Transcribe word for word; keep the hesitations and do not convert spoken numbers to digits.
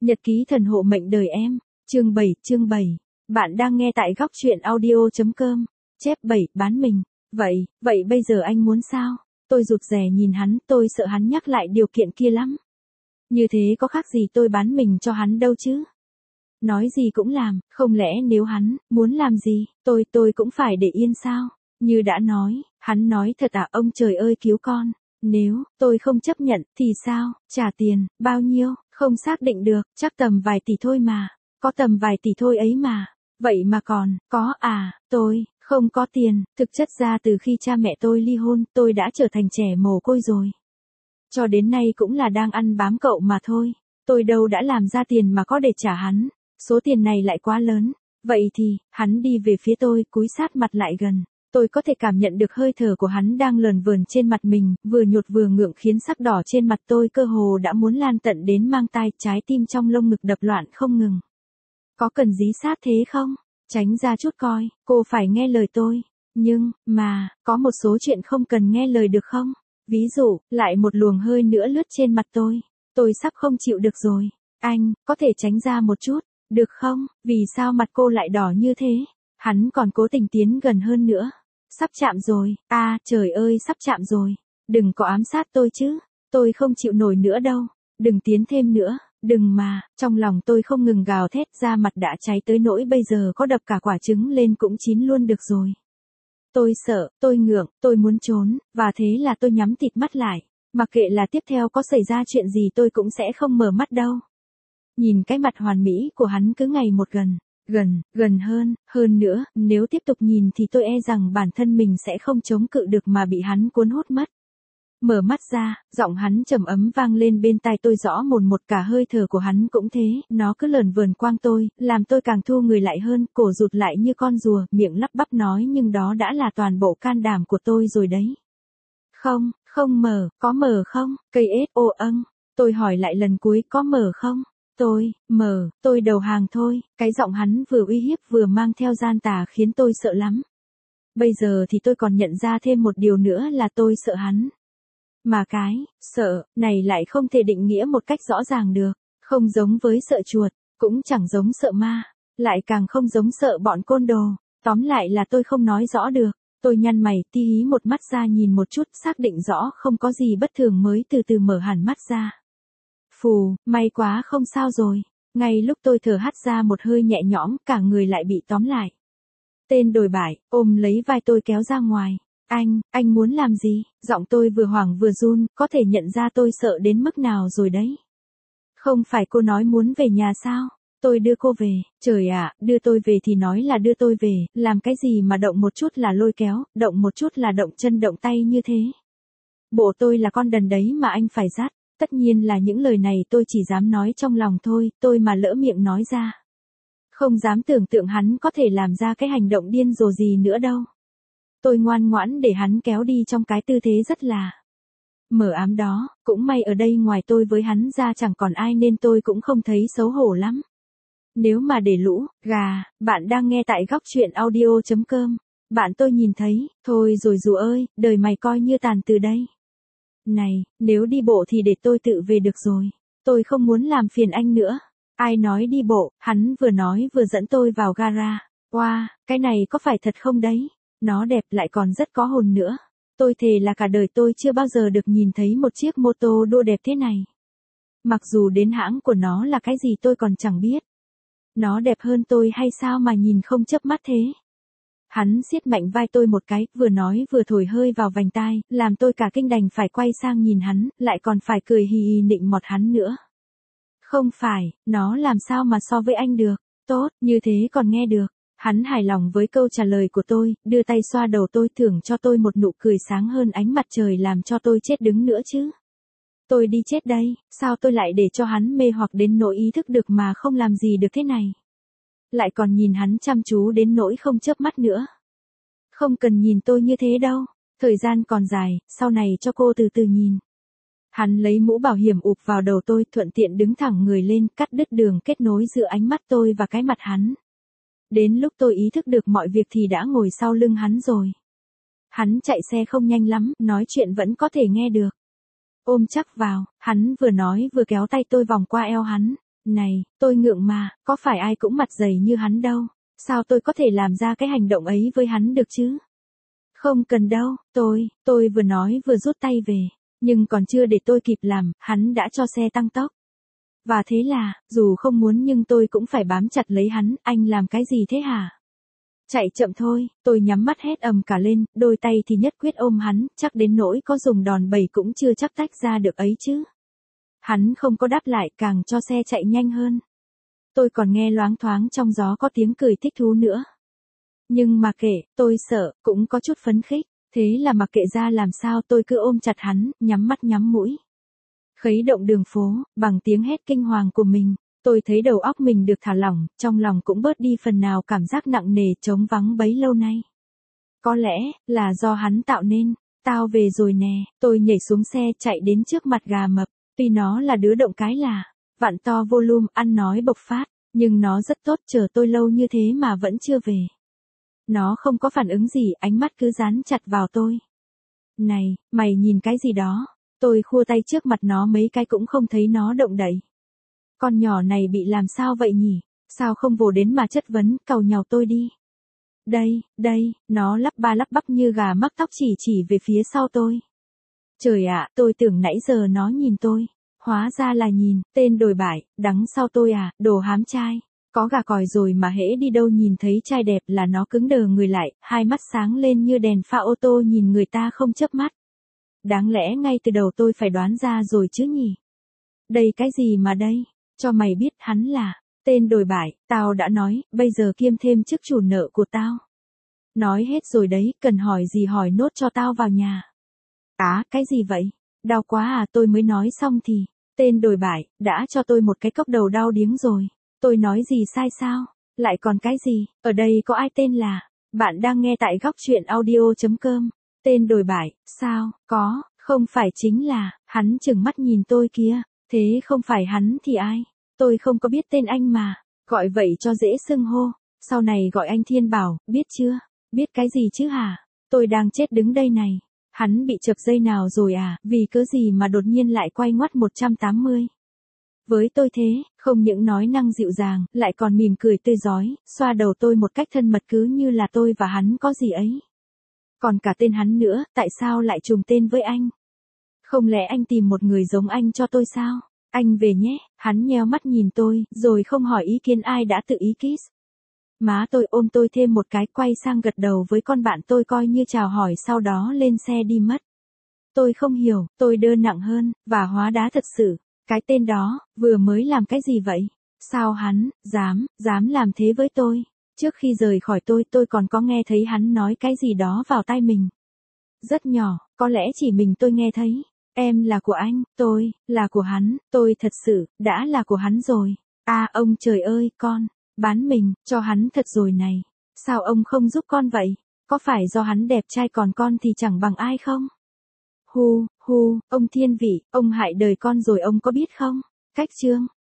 Nhật ký thần hộ mệnh đời em, chương bảy, chương bảy. Bạn đang nghe tại góc truyện audio chấm com. Chép bảy, bán mình. Vậy, vậy bây giờ anh muốn sao? Tôi rụt rè nhìn hắn, tôi sợ hắn nhắc lại điều kiện kia lắm. Như thế có khác gì tôi bán mình cho hắn đâu chứ? Nói gì cũng làm, không lẽ nếu hắn muốn làm gì, tôi tôi cũng phải để yên sao? Như đã nói, hắn nói thật à, ông trời ơi cứu con. Nếu tôi không chấp nhận thì sao? Trả tiền bao nhiêu? Không xác định được, chắc tầm vài tỷ thôi mà. Có tầm vài tỷ thôi ấy mà. Vậy mà còn có à? Tôi không có tiền. Thực chất ra từ khi cha mẹ tôi ly hôn, tôi đã trở thành trẻ mồ côi rồi. Cho đến nay cũng là đang ăn bám cậu mà thôi. Tôi đâu đã làm ra tiền mà có để trả hắn. Số tiền này lại quá lớn. Vậy thì, hắn đi về phía tôi, cúi sát mặt lại gần. Tôi có thể cảm nhận được hơi thở của hắn đang lờn vờn trên mặt mình, vừa nhột vừa ngượng khiến sắc đỏ trên mặt tôi cơ hồ đã muốn lan tận đến mang tai, trái tim trong lông ngực đập loạn không ngừng. Có cần dí sát thế không? Tránh ra chút coi, cô phải nghe lời tôi. Nhưng, mà, có một số chuyện không cần nghe lời được không? Ví dụ, lại một luồng hơi nữa lướt trên mặt tôi. Tôi sắp không chịu được rồi. Anh, có thể tránh ra một chút, được không? Vì sao mặt cô lại đỏ như thế? Hắn còn cố tình tiến gần hơn nữa. Sắp chạm rồi, à, trời ơi sắp chạm rồi. Đừng có ám sát tôi chứ, tôi không chịu nổi nữa đâu. Đừng tiến thêm nữa, đừng mà, trong lòng tôi không ngừng gào thét, da mặt đã cháy tới nỗi bây giờ có đập cả quả trứng lên cũng chín luôn được rồi. Tôi sợ, tôi ngượng, tôi muốn trốn, và thế là tôi nhắm tịt mắt lại. Mặc kệ là tiếp theo có xảy ra chuyện gì tôi cũng sẽ không mở mắt đâu. Nhìn cái mặt hoàn mỹ của hắn cứ ngày một gần. Gần, gần hơn, hơn nữa, nếu tiếp tục nhìn thì tôi e rằng bản thân mình sẽ không chống cự được mà bị hắn cuốn hút mất. Mở mắt ra, giọng hắn trầm ấm vang lên bên tai tôi rõ mồn một, cả hơi thở của hắn cũng thế, nó cứ lờn vờn quang tôi, làm tôi càng thu người lại hơn, cổ rụt lại như con rùa, miệng lắp bắp nói nhưng đó đã là toàn bộ can đảm của tôi rồi đấy. Không, không mở, có mở không? Cây ết ô âng. Tôi hỏi lại lần cuối, có mở không? Tôi, mở, tôi đầu hàng thôi. Cái giọng hắn vừa uy hiếp vừa mang theo gian tà khiến tôi sợ lắm. Bây giờ thì tôi còn nhận ra thêm một điều nữa là tôi sợ hắn. Mà cái, sợ, này lại không thể định nghĩa một cách rõ ràng được. Không giống với sợ chuột, cũng chẳng giống sợ ma, lại càng không giống sợ bọn côn đồ. Tóm lại là tôi không nói rõ được. Tôi nhăn mày, tí hí một mắt ra nhìn một chút, xác định rõ không có gì bất thường mới từ từ mở hẳn mắt ra. Phù, may quá không sao rồi. Ngay lúc tôi thở hắt ra một hơi nhẹ nhõm, cả người lại bị tóm lại. Tên đồi bại, ôm lấy vai tôi kéo ra ngoài. Anh, anh muốn làm gì? Giọng tôi vừa hoảng vừa run, có thể nhận ra tôi sợ đến mức nào rồi đấy. Không phải cô nói muốn về nhà sao? Tôi đưa cô về. Trời ạ, đưa tôi về thì nói là đưa tôi về, làm cái gì mà động một chút là lôi kéo, động một chút là động chân động tay như thế. Bộ tôi là con đần đấy mà anh phải dắt. Tất nhiên là những lời này tôi chỉ dám nói trong lòng thôi, tôi mà lỡ miệng nói ra. Không dám tưởng tượng hắn có thể làm ra cái hành động điên rồ gì nữa đâu. Tôi ngoan ngoãn để hắn kéo đi trong cái tư thế rất là mờ ám đó, cũng may ở đây ngoài tôi với hắn ra chẳng còn ai nên tôi cũng không thấy xấu hổ lắm. Nếu mà để lũ, gà, bạn đang nghe tại góc truyện audio chấm com. Bạn tôi nhìn thấy, thôi rồi dù ơi, đời mày coi như tàn từ đây. Này, nếu đi bộ thì để tôi tự về được rồi. Tôi không muốn làm phiền anh nữa. Ai nói đi bộ, hắn vừa nói vừa dẫn tôi vào gara. Wow, cái này có phải thật không đấy? Nó đẹp lại còn rất có hồn nữa. Tôi thề là cả đời tôi chưa bao giờ được nhìn thấy một chiếc mô tô đua đẹp thế này. Mặc dù đến hãng của nó là cái gì tôi còn chẳng biết. Nó đẹp hơn tôi hay sao mà nhìn không chớp mắt thế? Hắn siết mạnh vai tôi một cái, vừa nói vừa thổi hơi vào vành tai, làm tôi cả kinh đành phải quay sang nhìn hắn, lại còn phải cười hì hì nịnh mọt hắn nữa. Không phải, nó làm sao mà so với anh được, tốt, như thế còn nghe được. Hắn hài lòng với câu trả lời của tôi, đưa tay xoa đầu tôi thưởng cho tôi một nụ cười sáng hơn ánh mặt trời làm cho tôi chết đứng nữa chứ. Tôi đi chết đây, sao tôi lại để cho hắn mê hoặc đến nỗi ý thức được mà không làm gì được thế này. Lại còn nhìn hắn chăm chú đến nỗi không chớp mắt nữa. Không cần nhìn tôi như thế đâu, thời gian còn dài, sau này cho cô từ từ nhìn. Hắn lấy mũ bảo hiểm ụp vào đầu tôi, thuận tiện đứng thẳng người lên, cắt đứt đường kết nối giữa ánh mắt tôi và cái mặt hắn. Đến lúc tôi ý thức được mọi việc thì đã ngồi sau lưng hắn rồi. Hắn chạy xe không nhanh lắm, nói chuyện vẫn có thể nghe được. Ôm chắc vào, hắn vừa nói vừa kéo tay tôi vòng qua eo hắn. Này, tôi ngượng mà, có phải ai cũng mặt dày như hắn đâu. Sao tôi có thể làm ra cái hành động ấy với hắn được chứ? Không cần đâu, tôi, tôi vừa nói vừa rút tay về. Nhưng còn chưa để tôi kịp làm, hắn đã cho xe tăng tốc. Và thế là, dù không muốn nhưng tôi cũng phải bám chặt lấy hắn, anh làm cái gì thế hả? Chạy chậm thôi, tôi nhắm mắt hét ầm cả lên, đôi tay thì nhất quyết ôm hắn, chắc đến nỗi có dùng đòn bẩy cũng chưa chắc tách ra được ấy chứ. Hắn không có đáp lại, càng cho xe chạy nhanh hơn. Tôi còn nghe loáng thoáng trong gió có tiếng cười thích thú nữa. Nhưng mà kệ, tôi sợ, cũng có chút phấn khích, thế là mặc kệ ra làm sao tôi cứ ôm chặt hắn, nhắm mắt nhắm mũi. Khuấy động đường phố, bằng tiếng hét kinh hoàng của mình, tôi thấy đầu óc mình được thả lỏng, trong lòng cũng bớt đi phần nào cảm giác nặng nề trống vắng bấy lâu nay. Có lẽ, là do hắn tạo nên, tao về rồi nè, tôi nhảy xuống xe chạy đến trước mặt gà mập, tuy nó là đứa động cái là, vặn to volume ăn nói bộc phát, nhưng nó rất tốt chờ tôi lâu như thế mà vẫn chưa về. Nó không có phản ứng gì, ánh mắt cứ dán chặt vào tôi. Này, mày nhìn cái gì đó? Tôi khua tay trước mặt nó mấy cái cũng không thấy nó động đậy. Con nhỏ này bị làm sao vậy nhỉ? Sao không vồ đến mà chất vấn, càu nhàu tôi đi. Đây, đây, nó lắp ba lắp bắp như gà mắc tóc chỉ chỉ về phía sau tôi. Trời ạ, tôi tưởng nãy giờ nó nhìn tôi. Hóa ra là nhìn, tên đồi bại, đằng sau tôi à, đồ hám trai. Có gà còi rồi mà hễ đi đâu nhìn thấy trai đẹp là nó cứng đờ người lại, hai mắt sáng lên như đèn pha ô tô nhìn người ta không chớp mắt. Đáng lẽ ngay từ đầu tôi phải đoán ra rồi chứ nhỉ? Đây cái gì mà đây? Cho mày biết hắn là tên đồi bại, tao đã nói, bây giờ kiêm thêm chức chủ nợ của tao. Nói hết rồi đấy, cần hỏi gì hỏi nốt cho tao vào nhà. Á, cái gì vậy? Đau quá à, tôi mới nói xong thì, tên đồi bại, đã cho tôi một cái cốc đầu đau điếng rồi. Tôi nói gì sai sao? Lại còn cái gì? Ở đây có ai tên là? Bạn đang nghe tại góc truyện audio chấm com. Tên đồi bại, sao? Có, không phải chính là, hắn chừng mắt nhìn tôi kia. Thế không phải hắn thì ai? Tôi không có biết tên anh mà. Gọi vậy cho dễ xưng hô. Sau này gọi anh Thiên Bảo, biết chưa? Biết cái gì chứ hả? Tôi đang chết đứng đây này. Hắn bị chập dây nào rồi à? Vì cớ gì mà đột nhiên lại quay ngoắt một trăm tám mươi? Với tôi thế, không những nói năng dịu dàng, lại còn mỉm cười tươi rói, xoa đầu tôi một cách thân mật cứ như là tôi và hắn có gì ấy. Còn cả tên hắn nữa, tại sao lại trùng tên với anh? Không lẽ anh tìm một người giống anh cho tôi sao? Anh về nhé, hắn nheo mắt nhìn tôi, rồi không hỏi ý kiến ai đã tự ý kiss. Má tôi ôm tôi thêm một cái, quay sang gật đầu với con bạn tôi coi như chào hỏi, sau đó lên xe đi mất. Tôi không hiểu, tôi đơ nặng hơn, và hóa đá thật sự. Cái tên đó, vừa mới làm cái gì vậy? Sao hắn, dám, dám làm thế với tôi? Trước khi rời khỏi tôi, tôi còn có nghe thấy hắn nói cái gì đó vào tai mình. Rất nhỏ, có lẽ chỉ mình tôi nghe thấy. Em là của anh, tôi, là của hắn, tôi thật sự, đã là của hắn rồi. À ông trời ơi, con, bán mình, cho hắn thật rồi này. Sao ông không giúp con vậy? Có phải do hắn đẹp trai còn con thì chẳng bằng ai không? Hu, hu, ông thiên vị, ông hại đời con rồi ông có biết không? Cách chương.